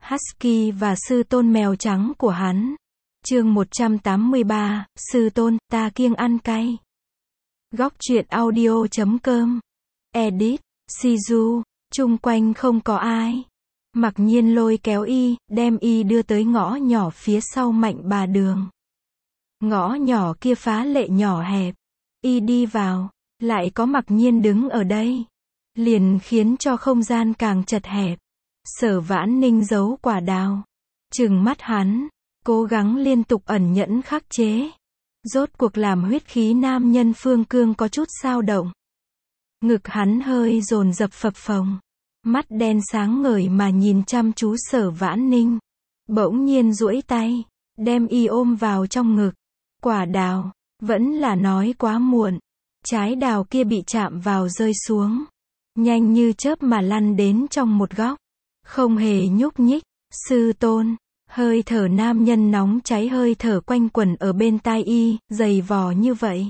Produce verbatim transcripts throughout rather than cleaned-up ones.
Husky và sư tôn mèo trắng của hắn. Chương một trăm tám mươi ba, sư tôn, ta kiêng ăn cay. Góc truyện audio chấm com. Edit, Shizu, chung quanh không có ai. Mặc nhiên lôi kéo y, đem y đưa tới ngõ nhỏ phía sau Mạnh Bà Đường. Ngõ nhỏ kia phá lệ nhỏ hẹp. Y đi vào, lại có Mặc nhiên đứng ở đây. Liền khiến cho không gian càng chật hẹp. Sở Vãn Ninh giấu quả đào. Trừng mắt hắn, cố gắng liên tục ẩn nhẫn khắc chế. Rốt cuộc làm huyết khí nam nhân phương cương có chút dao động. Ngực hắn hơi dồn dập phập phồng. Mắt đen sáng ngời mà nhìn chăm chú Sở Vãn Ninh. Bỗng nhiên duỗi tay, đem y ôm vào trong ngực. Quả đào, vẫn là nói quá muộn. Trái đào kia bị chạm vào rơi xuống. Nhanh như chớp mà lăn đến trong một góc. Không hề nhúc nhích. Sư tôn, hơi thở nam nhân nóng cháy hơi thở quanh quẩn ở bên tai y, dày vò như vậy.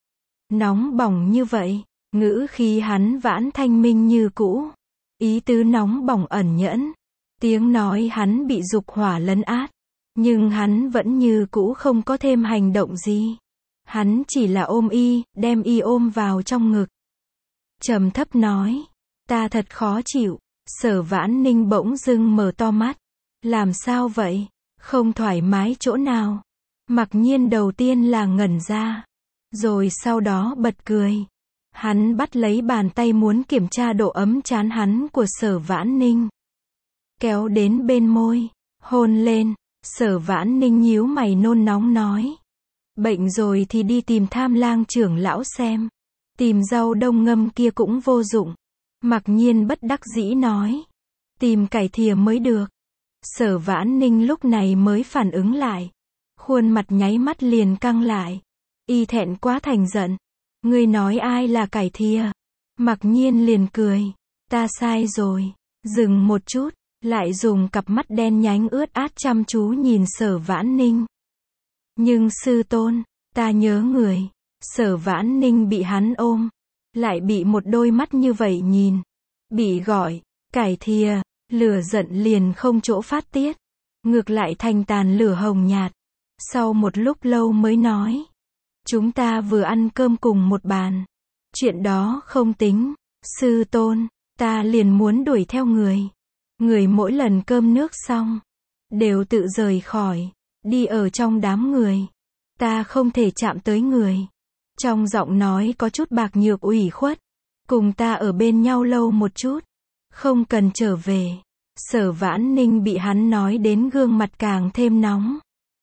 Nóng bỏng như vậy, ngữ khí hắn vãn thanh minh như cũ. Ý tứ nóng bỏng ẩn nhẫn. Tiếng nói hắn bị dục hỏa lấn át. Nhưng hắn vẫn như cũ không có thêm hành động gì. Hắn chỉ là ôm y, đem y ôm vào trong ngực. Trầm thấp nói, ta thật khó chịu. Sở Vãn Ninh bỗng dưng mở to mắt. Làm sao vậy? Không thoải mái chỗ nào? Mặc nhiên đầu tiên là ngẩn ra. Rồi sau đó bật cười. Hắn bắt lấy bàn tay muốn kiểm tra độ ấm trán hắn của Sở Vãn Ninh. Kéo đến bên môi. Hôn lên. Sở Vãn Ninh nhíu mày nôn nóng nói. Bệnh rồi thì đi tìm Tham Lang trưởng lão xem. Tìm rau đông ngâm kia cũng vô dụng. Mặc nhiên bất đắc dĩ nói. Tìm cải thìa mới được. Sở Vãn Ninh lúc này mới phản ứng lại. Khuôn mặt nháy mắt liền căng lại. Y thẹn quá thành giận. Ngươi nói ai là cải thìa? Mặc nhiên liền cười. Ta sai rồi. Dừng một chút. Lại dùng cặp mắt đen nhánh ướt át chăm chú nhìn Sở Vãn Ninh. Nhưng sư tôn, ta nhớ người. Sở Vãn Ninh bị hắn ôm. Lại bị một đôi mắt như vậy nhìn. Bị gọi, cải thìa, lửa giận liền không chỗ phát tiết. Ngược lại thành tàn lửa hồng nhạt. Sau một lúc lâu mới nói. Chúng ta vừa ăn cơm cùng một bàn. Chuyện đó không tính. Sư tôn, ta liền muốn đuổi theo người. Người mỗi lần cơm nước xong. Đều tự rời khỏi. Đi ở trong đám người. Ta không thể chạm tới người. Trong giọng nói có chút bạc nhược ủy khuất. Cùng ta ở bên nhau lâu một chút. Không cần trở về. Sở Vãn Ninh bị hắn nói đến gương mặt càng thêm nóng.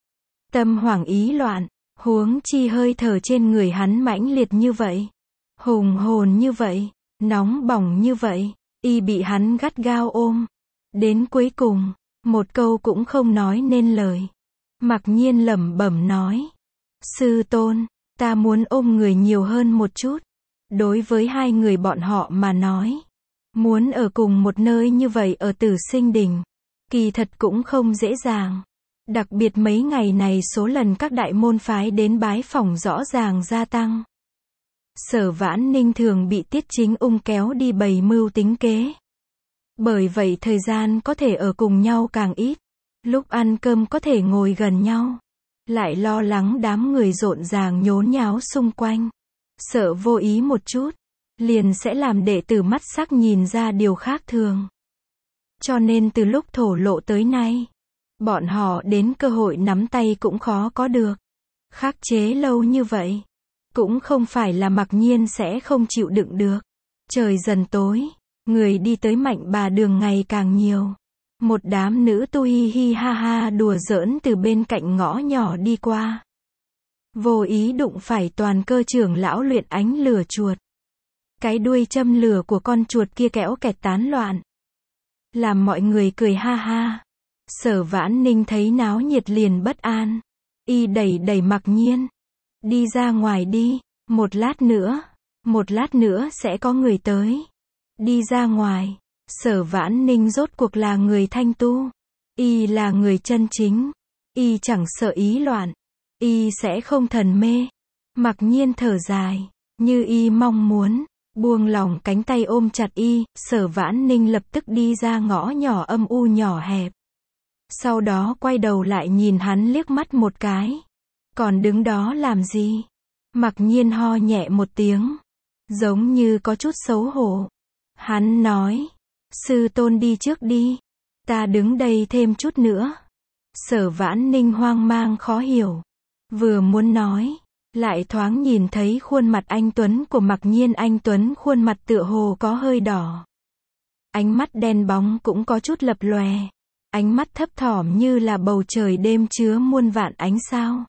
Tâm hoảng ý loạn. Huống chi hơi thở trên người hắn mãnh liệt như vậy. Hùng hồn như vậy. Nóng bỏng như vậy. Y bị hắn gắt gao ôm. Đến cuối cùng. Một câu cũng không nói nên lời. Mặc nhiên lẩm bẩm nói. Sư tôn. Ta muốn ôm người nhiều hơn một chút. Đối với hai người bọn họ mà nói. Muốn ở cùng một nơi như vậy ở Tử Sinh Đỉnh. Kỳ thật cũng không dễ dàng. Đặc biệt mấy ngày này số lần các đại môn phái đến bái phỏng rõ ràng gia tăng. Sở Vãn Ninh thường bị Tiết Chính Ung kéo đi bày mưu tính kế. Bởi vậy thời gian có thể ở cùng nhau càng ít. Lúc ăn cơm có thể ngồi gần nhau. Lại lo lắng đám người rộn ràng nhốn nháo xung quanh. Sợ vô ý một chút. Liền sẽ làm đệ tử mắt sắc nhìn ra điều khác thường. Cho nên từ lúc thổ lộ tới nay. Bọn họ đến cơ hội nắm tay cũng khó có được. Khắc chế lâu như vậy. Cũng không phải là mặc nhiên sẽ không chịu đựng được. Trời dần tối. Người đi tới Mạnh Bà Đường ngày càng nhiều. Một đám nữ tu hi hi ha ha đùa giỡn từ bên cạnh ngõ nhỏ đi qua. Vô ý đụng phải toàn cơ trưởng lão luyện ánh lửa chuột. Cái đuôi châm lửa của con chuột kia kẽo kẹt tán loạn. Làm mọi người cười ha ha. Sở Vãn Ninh thấy náo nhiệt liền bất an. Y đẩy đẩy Mặc nhiên. Đi ra ngoài đi. Một lát nữa. Một lát nữa sẽ có người tới. Đi ra ngoài. Sở Vãn Ninh rốt cuộc là người thanh tu. Y là người chân chính. Y chẳng sợ ý loạn. Y sẽ không thần mê. Mặc nhiên thở dài. Như y mong muốn. Buông lỏng cánh tay ôm chặt y. Sở Vãn Ninh lập tức đi ra ngõ nhỏ âm u nhỏ hẹp. Sau đó quay đầu lại nhìn hắn liếc mắt một cái. Còn đứng đó làm gì? Mặc Nhiên ho nhẹ một tiếng. Giống như có chút xấu hổ. Hắn nói. Sư tôn đi trước đi. Ta đứng đây thêm chút nữa. Sở Vãn Ninh hoang mang khó hiểu. Vừa muốn nói. Lại thoáng nhìn thấy khuôn mặt anh Tuấn của Mặc Nhiên. Anh Tuấn khuôn mặt tựa hồ có hơi đỏ. Ánh mắt đen bóng cũng có chút lập lòe. Ánh mắt thấp thỏm như là bầu trời đêm chứa muôn vạn ánh sao.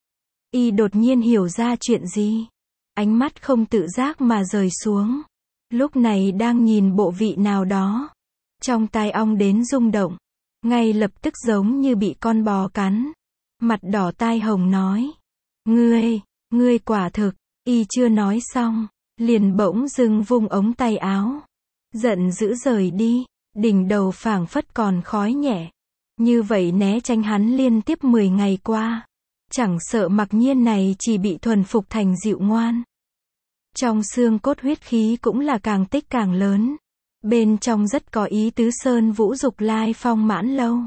Y đột nhiên hiểu ra chuyện gì. Ánh mắt không tự giác mà rời xuống. Lúc này đang nhìn bộ vị nào đó. Trong tai ong đến rung động. Ngay lập tức giống như bị con bò cắn. Mặt đỏ tai hồng nói. Ngươi, ngươi quả thực. Y chưa nói xong. Liền bỗng dưng vung ống tay áo. Giận dữ rời đi. Đỉnh đầu phảng phất còn khói nhẹ. Như vậy né tránh hắn liên tiếp mười ngày qua. Chẳng sợ Mặc Nhiên này chỉ bị thuần phục thành dịu ngoan. Trong xương cốt huyết khí cũng là càng tích càng lớn. Bên trong rất có ý tứ sơn vũ dục lai phong mãn lâu.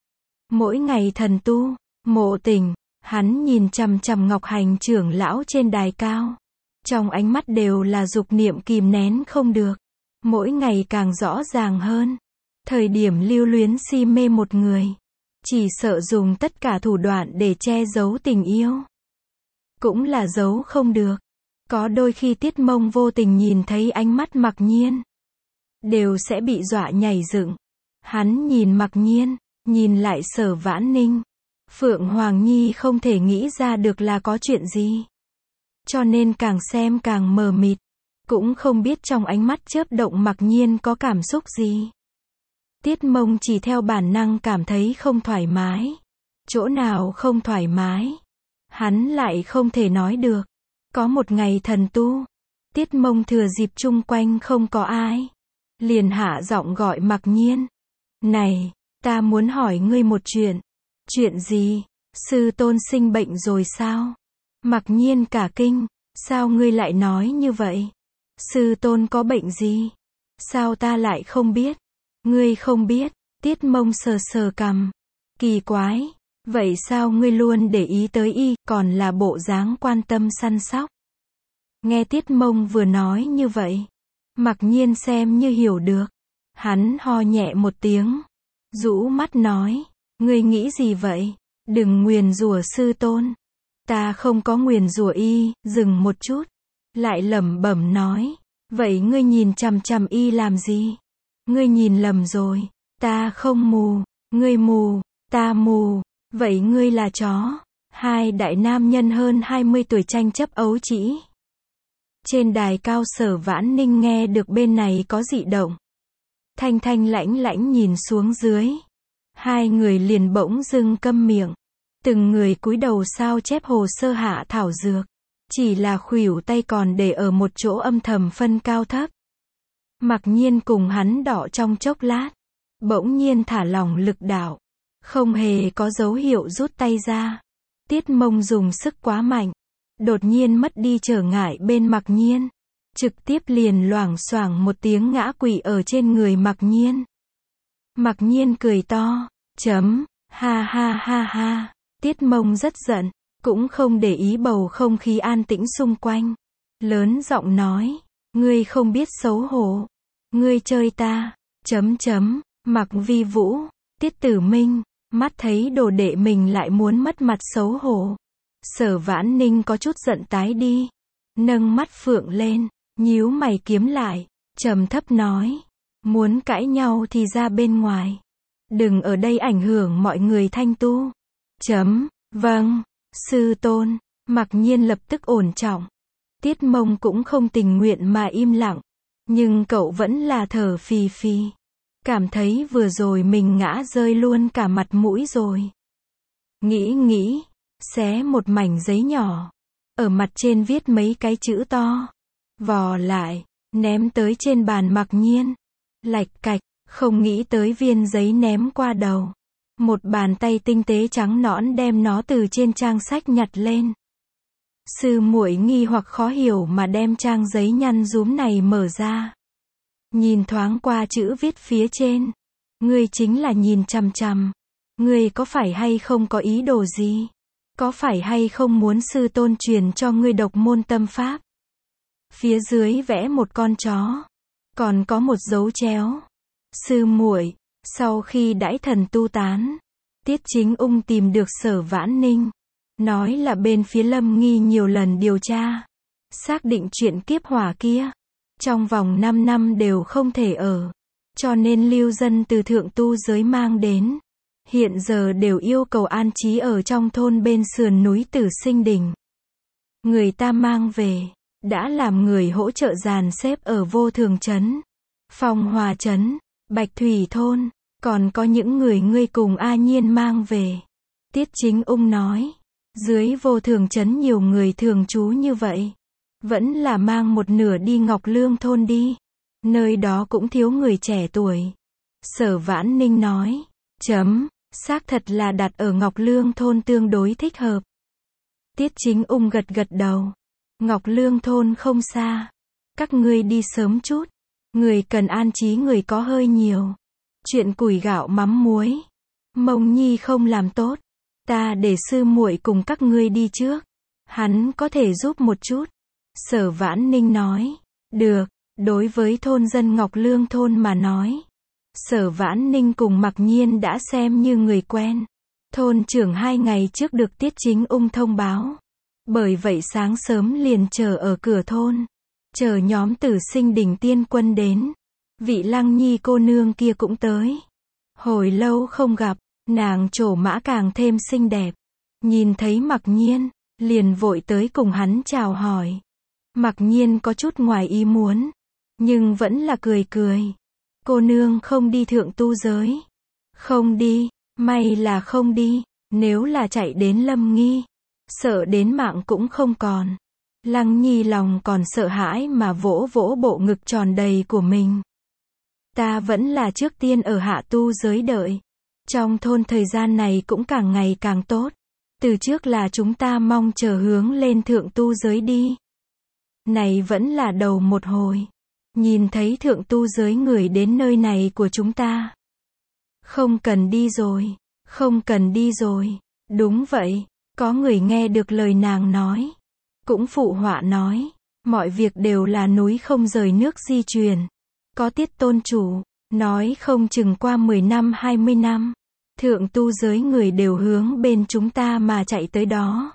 Mỗi ngày thần tu, mộ tình, hắn nhìn chằm chằm Ngọc Hành trưởng lão trên đài cao. Trong ánh mắt đều là dục niệm kìm nén không được. Mỗi ngày càng rõ ràng hơn. Thời điểm lưu luyến si mê một người. Chỉ sợ dùng tất cả thủ đoạn để che giấu tình yêu. Cũng là giấu không được. Có đôi khi Tiết Mông vô tình nhìn thấy ánh mắt Mặc Nhiên. Đều sẽ bị dọa nhảy dựng. Hắn nhìn Mặc Nhiên, nhìn lại Sở Vãn Ninh. Phượng Hoàng Nhi không thể nghĩ ra được là có chuyện gì. Cho nên càng xem càng mờ mịt. Cũng không biết trong ánh mắt chớp động Mặc Nhiên có cảm xúc gì. Tiết Mông chỉ theo bản năng cảm thấy không thoải mái. Chỗ nào không thoải mái. Hắn lại không thể nói được. Có một ngày thần tu. Tiết Mông thừa dịp chung quanh không có ai. Liền hạ giọng gọi Mặc Nhiên. Này, ta muốn hỏi ngươi một chuyện. Chuyện gì? Sư tôn sinh bệnh rồi sao? Mặc Nhiên cả kinh. Sao ngươi lại nói như vậy? Sư tôn có bệnh gì? Sao ta lại không biết? Ngươi không biết. Tiết Mông sờ sờ cằm. Kỳ quái. Vậy sao ngươi luôn để ý tới y, còn là bộ dáng quan tâm săn sóc? Nghe Tiết Mông vừa nói như vậy. Mặc Nhiên xem như hiểu được. Hắn ho nhẹ một tiếng. Rũ mắt nói. Ngươi nghĩ gì vậy? Đừng nguyền rủa sư tôn. Ta không có nguyền rủa y. Dừng một chút. Lại lẩm bẩm nói. Vậy ngươi nhìn chằm chằm y làm gì? Ngươi nhìn lầm rồi. Ta không mù. Ngươi mù. Ta mù. Vậy ngươi là chó. Hai đại nam nhân hơn hai mươi tuổi tranh chấp ấu trĩ. Trên đài cao Sở Vãn Ninh nghe được bên này có dị động. Thanh thanh lãnh lãnh nhìn xuống dưới. Hai người liền bỗng dưng câm miệng. Từng người cúi đầu sao chép hồ sơ hạ thảo dược. Chỉ là khuỷu tay còn để ở một chỗ âm thầm phân cao thấp. Mặc Nhiên cùng hắn đọ trong chốc lát. Bỗng nhiên thả lỏng lực đạo. Không hề có dấu hiệu rút tay ra. Tiết Mông dùng sức quá mạnh. Đột nhiên mất đi trở ngại bên Mặc Nhiên. Trực tiếp liền loảng xoảng một tiếng ngã quỵ ở trên người Mặc Nhiên. Mặc Nhiên cười to. Chấm. Ha ha ha ha. Tiết Mông rất giận. Cũng không để ý bầu không khí an tĩnh xung quanh. Lớn giọng nói. Ngươi không biết xấu hổ. Ngươi chơi ta. Chấm chấm. Mặc Vi Vũ. Tiết Tử Minh. Mắt thấy đồ đệ mình lại muốn mất mặt xấu hổ. Sở Vãn Ninh có chút giận tái đi. Nâng mắt phượng lên. Nhíu mày kiếm lại. Trầm thấp nói. Muốn cãi nhau thì ra bên ngoài. Đừng ở đây ảnh hưởng mọi người thanh tu. Chấm. Vâng. Sư tôn. Mặc Nhiên lập tức ổn trọng. Tiết Mông cũng không tình nguyện mà im lặng. Nhưng cậu vẫn là thở phì phì. Cảm thấy vừa rồi mình ngã rơi luôn cả mặt mũi rồi. Nghĩ nghĩ. Xé một mảnh giấy nhỏ. Ở mặt trên viết mấy cái chữ to. Vò lại. Ném tới trên bàn Mặc Nhiên. Lạch cạch. Không nghĩ tới viên giấy ném qua đầu. Một bàn tay tinh tế trắng nõn đem nó từ trên trang sách nhặt lên. Sư muội nghi hoặc khó hiểu mà đem trang giấy nhăn rúm này mở ra. Nhìn thoáng qua chữ viết phía trên. Ngươi chính là nhìn chằm chằm. Ngươi có phải hay không có ý đồ gì? Có phải hay không muốn sư tôn truyền cho ngươi độc môn tâm pháp? Phía dưới vẽ một con chó. Còn có một dấu chéo. Sư muội, sau khi đãi thần tu tán, Tiết Chính Ung tìm được Sở Vãn Ninh. Nói là bên phía Lâm Nghi nhiều lần điều tra. Xác định chuyện kiếp hỏa kia. Trong vòng năm năm đều không thể ở. Cho nên lưu dân từ thượng tu giới mang đến. Hiện giờ đều yêu cầu an trí ở trong thôn bên sườn núi Tử Sinh Đỉnh. Người ta mang về. Đã làm người hỗ trợ dàn xếp ở Vô Thường Trấn, Phong Hòa Trấn, Bạch Thủy Thôn. Còn có những người ngươi cùng A Nhiên mang về. Tiết Chính Ung nói. Dưới Vô Thường Trấn nhiều người thường trú như vậy. Vẫn là mang một nửa đi Ngọc Lương Thôn đi. Nơi đó cũng thiếu người trẻ tuổi. Sở Vãn Ninh nói. Chấm, xác thật là đặt ở Ngọc Lương Thôn tương đối thích hợp. Tiết Chính Ung gật gật đầu. Ngọc Lương Thôn không xa. Các ngươi đi sớm chút. Người cần an trí người có hơi nhiều. Chuyện củi gạo mắm muối. Mông Nhi không làm tốt. Ta để sư muội cùng các ngươi đi trước. Hắn có thể giúp một chút. Sở Vãn Ninh nói. Được, đối với thôn dân Ngọc Lương Thôn mà nói. Sở Vãn Ninh cùng Mặc Nhiên đã xem như người quen. Thôn trưởng hai ngày trước được Tiết Chính Ung thông báo. Bởi vậy sáng sớm liền chờ ở cửa thôn. Chờ nhóm Tử Sinh Đỉnh tiên quân đến. Vị Lăng Nhi cô nương kia cũng tới. Hồi lâu không gặp, nàng trổ mã càng thêm xinh đẹp. Nhìn thấy Mặc Nhiên, liền vội tới cùng hắn chào hỏi. Mặc Nhiên có chút ngoài ý muốn, nhưng vẫn là cười cười. Cô nương không đi thượng tu giới. Không đi, may là không đi, nếu là chạy đến Lâm Nghi, sợ đến mạng cũng không còn. Lăng Nhi lòng còn sợ hãi mà vỗ vỗ bộ ngực tròn đầy của mình. Ta vẫn là trước tiên ở hạ tu giới đợi. Trong thôn thời gian này cũng càng ngày càng tốt. Từ trước là chúng ta mong chờ hướng lên thượng tu giới đi. Này vẫn là đầu một hồi. Nhìn thấy thượng tu giới người đến nơi này của chúng ta. Không cần đi rồi. Không cần đi rồi. Đúng vậy. Có người nghe được lời nàng nói. Cũng phụ họa nói. Mọi việc đều là núi không rời nước di truyền. Có Tiết tôn chủ. Nói không chừng qua mười năm hai mươi năm. Thượng tu giới người đều hướng bên chúng ta mà chạy tới đó.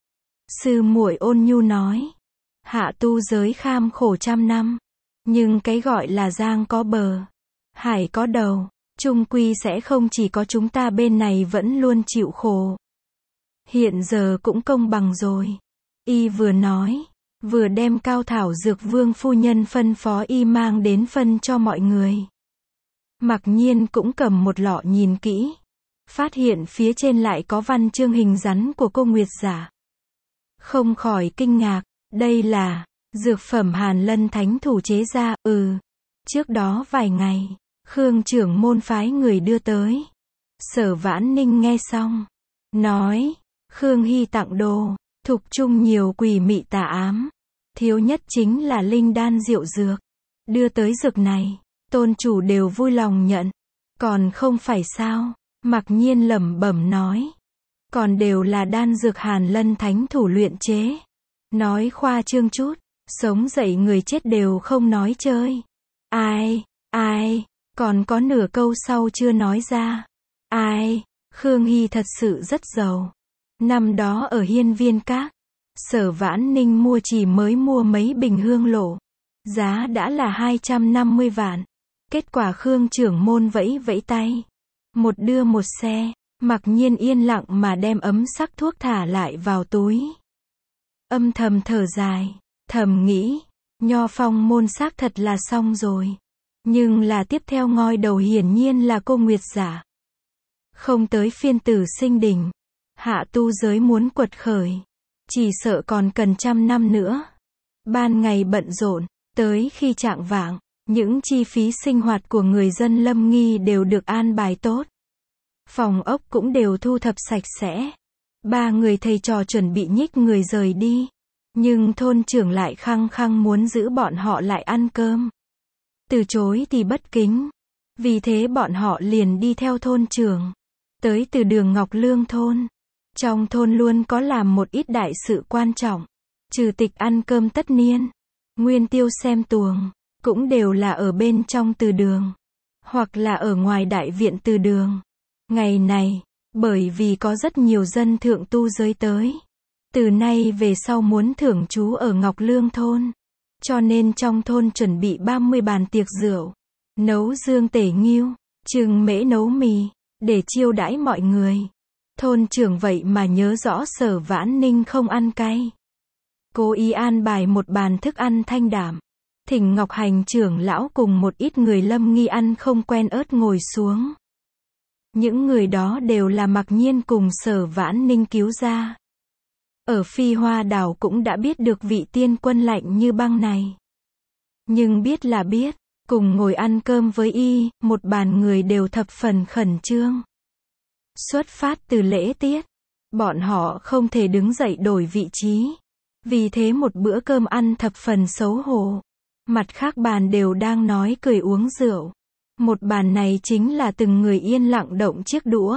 Sư muội ôn nhu nói. Hạ tu giới kham khổ trăm năm. Nhưng cái gọi là giang có bờ. Hải có đầu. Chung quy sẽ không chỉ có chúng ta bên này vẫn luôn chịu khổ. Hiện giờ cũng công bằng rồi. Y vừa nói. Vừa đem Cao Thảo Dược Vương phu nhân phân phó y mang đến phân cho mọi người. Mặc Nhiên cũng cầm một lọ nhìn kỹ. Phát hiện phía trên lại có văn chương hình rắn của cô Nguyệt Giả. Không khỏi kinh ngạc. Đây là dược phẩm Hàn Lân Thánh thủ chế ra. Ừ. Trước đó vài ngày, Khương trưởng môn phái người đưa tới. Sở Vãn Ninh nghe xong. Nói. Khương Hy tặng đồ. Thục chung nhiều quỷ mị tà ám. Thiếu nhất chính là linh đan diệu dược. Đưa tới dược này. Tôn chủ đều vui lòng nhận. Còn không phải sao. Mặc Nhiên lẩm bẩm nói. Còn đều là đan dược Hàn Lân Thánh thủ luyện chế. Nói khoa trương chút. Sống dậy người chết đều không nói chơi. Ai, ai, còn có nửa câu sau chưa nói ra. Ai, Khương Hy thật sự rất giàu. Năm đó ở Hiên Viên Các, Sở Vãn Ninh mua chỉ mới mua mấy bình hương lộ. Giá đã là hai trăm năm mươi vạn. Kết quả Khương trưởng môn vẫy vẫy tay. Một đưa một xe. Mặc Nhiên yên lặng mà đem ấm sắc thuốc thả lại vào túi. Âm thầm thở dài. Thầm nghĩ. Nho Phong môn xác thật là xong rồi. Nhưng là tiếp theo ngoi đầu hiển nhiên là cô Nguyệt Giả. Không tới phiên Tử Sinh Đỉnh. Hạ tu giới muốn quật khởi. Chỉ sợ còn cần trăm năm nữa. Ban ngày bận rộn. Tới khi chạng vạng. Những chi phí sinh hoạt của người dân Lâm Nghi đều được an bài tốt. Phòng ốc cũng đều thu thập sạch sẽ. Ba người thầy trò chuẩn bị nhích người rời đi. Nhưng thôn trưởng lại khăng khăng muốn giữ bọn họ lại ăn cơm. Từ chối thì bất kính. Vì thế bọn họ liền đi theo thôn trưởng. tới từ đường Ngọc Lương thôn. Trong thôn luôn có làm một ít đại sự quan trọng. Trừ tịch ăn cơm tất niên, nguyên tiêu xem tuồng, cũng đều là ở bên trong từ đường, hoặc là ở ngoài đại viện từ đường. Ngày này, bởi vì có rất nhiều dân thượng tu giới tới, từ nay về sau muốn thưởng trú ở Ngọc Lương thôn, cho nên trong thôn chuẩn bị ba mươi bàn tiệc rượu, nấu dương tể nghiêu, trưng mễ nấu mì, để chiêu đãi mọi người. Thôn trưởng vậy mà nhớ rõ Sở Vãn Ninh không ăn cay, cố ý an bài một bàn thức ăn thanh đạm, thỉnh Ngọc Hành trưởng lão cùng một ít người Lâm Nghi ăn không quen ớt ngồi xuống. Những người đó đều là Mặc Nhiên cùng Sở Vãn Ninh cứu ra. Ở Phi Hoa đảo cũng đã biết được vị tiên quân lạnh như băng này. Nhưng biết là biết, cùng ngồi ăn cơm với y, một bàn người đều thập phần khẩn trương. Xuất phát từ lễ tiết, bọn họ không thể đứng dậy đổi vị trí. Vì thế một bữa cơm ăn thập phần xấu hổ. Mặt khác bàn đều đang nói cười uống rượu. Một bàn này chính là từng người yên lặng động chiếc đũa.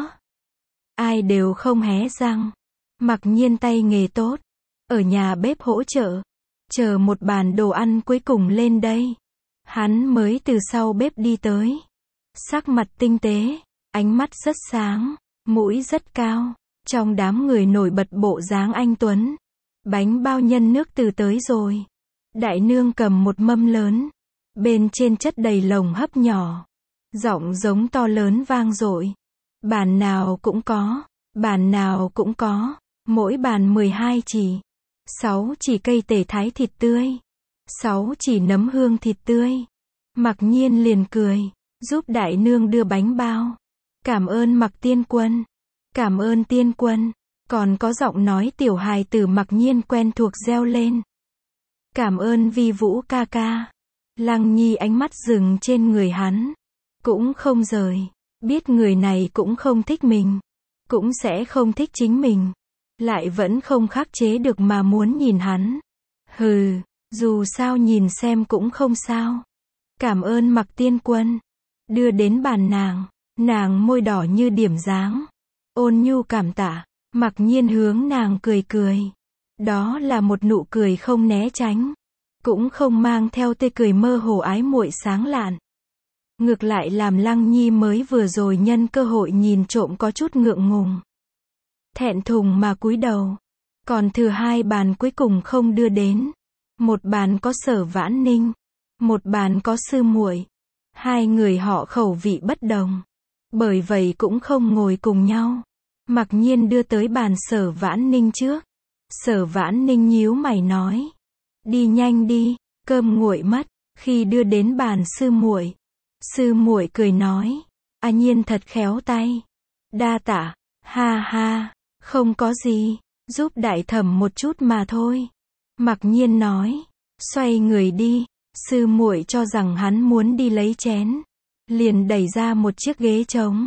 Ai đều không hé răng. Mặc Nhiên tay nghề tốt, ở nhà bếp hỗ trợ, chờ một bàn đồ ăn cuối cùng lên đây. Hắn mới từ sau bếp đi tới. Sắc mặt tinh tế, ánh mắt rất sáng, mũi rất cao, trong đám người nổi bật bộ dáng anh tuấn. Bánh bao nhân nước từ tới rồi. Đại nương cầm một mâm lớn, bên trên chất đầy lồng hấp nhỏ, giọng giống to lớn vang dội. Bàn nào cũng có, bàn nào cũng có, mỗi bàn mười hai chỉ, sáu chỉ cây tể thái thịt tươi, sáu chỉ nấm hương thịt tươi. Mặc Nhiên liền cười, giúp đại nương đưa bánh bao. Cảm ơn Mặc tiên quân, cảm ơn tiên quân. Còn có giọng nói tiểu hài tử Mặc Nhiên quen thuộc reo lên. Cảm ơn Vi Vũ ca ca. Lăng Nhi ánh mắt dừng trên người hắn, cũng không rời, biết người này cũng không thích mình, cũng sẽ không thích chính mình, lại vẫn không khắc chế được mà muốn nhìn hắn. Hừ, dù sao nhìn xem cũng không sao. Cảm ơn Mặc tiên quân. Đưa đến bàn nàng, nàng môi đỏ như điểm dáng, ôn nhu cảm tạ. Mặc Nhiên hướng nàng cười cười. Đó là một nụ cười không né tránh, cũng không mang theo tê cười mơ hồ ái muội sáng lạn. Ngược lại làm Lăng Nhi mới vừa rồi nhân cơ hội nhìn trộm có chút ngượng ngùng. Thẹn thùng mà cúi đầu. Còn thừa hai bàn cuối cùng không đưa đến. Một bàn có Sở Vãn Ninh, một bàn có sư muội. Hai người họ khẩu vị bất đồng, bởi vậy cũng không ngồi cùng nhau. Mặc Nhiên đưa tới bàn Sở Vãn Ninh trước. Sở Vãn Ninh nhíu mày nói, đi nhanh đi, cơm nguội mất. Khi đưa đến bàn sư muội, sư muội cười nói, A Nhiên thật khéo tay, đa tạ. Ha ha, không có gì, giúp đại thẩm một chút mà thôi. Mặc Nhiên nói, xoay người đi. Sư muội cho rằng hắn muốn đi lấy chén, liền đẩy ra một chiếc ghế trống,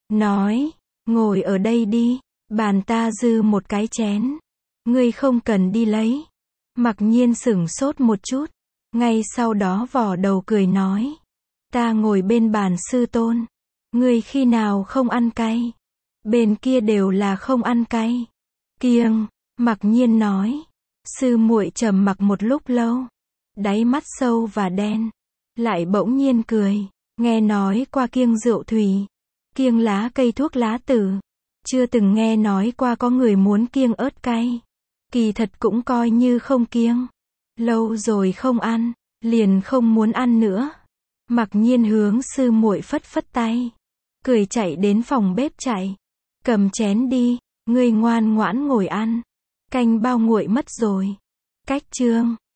nói, ngồi ở đây đi, bàn ta dư một cái chén, ngươi không cần đi lấy. Mặc Nhiên sửng sốt một chút, ngay sau đó vò đầu cười nói, ta ngồi bên bàn sư tôn, ngươi khi nào không ăn cay? Bên kia đều là không ăn cay. Kiêng. Mặc Nhiên nói. Sư muội trầm mặc một lúc lâu, đáy mắt sâu và đen, lại bỗng nhiên cười, nghe nói qua kiêng rượu thủy, kiêng lá cây thuốc lá tử, chưa từng nghe nói qua có người muốn kiêng ớt cay. Kỳ thật cũng coi như không kiêng, lâu rồi không ăn, liền không muốn ăn nữa. Mặc Nhiên hướng sư muội phất phất tay, cười chạy đến phòng bếp chạy, cầm chén đi, ngươi ngoan ngoãn ngồi ăn, canh bao nguội mất rồi. Cách chương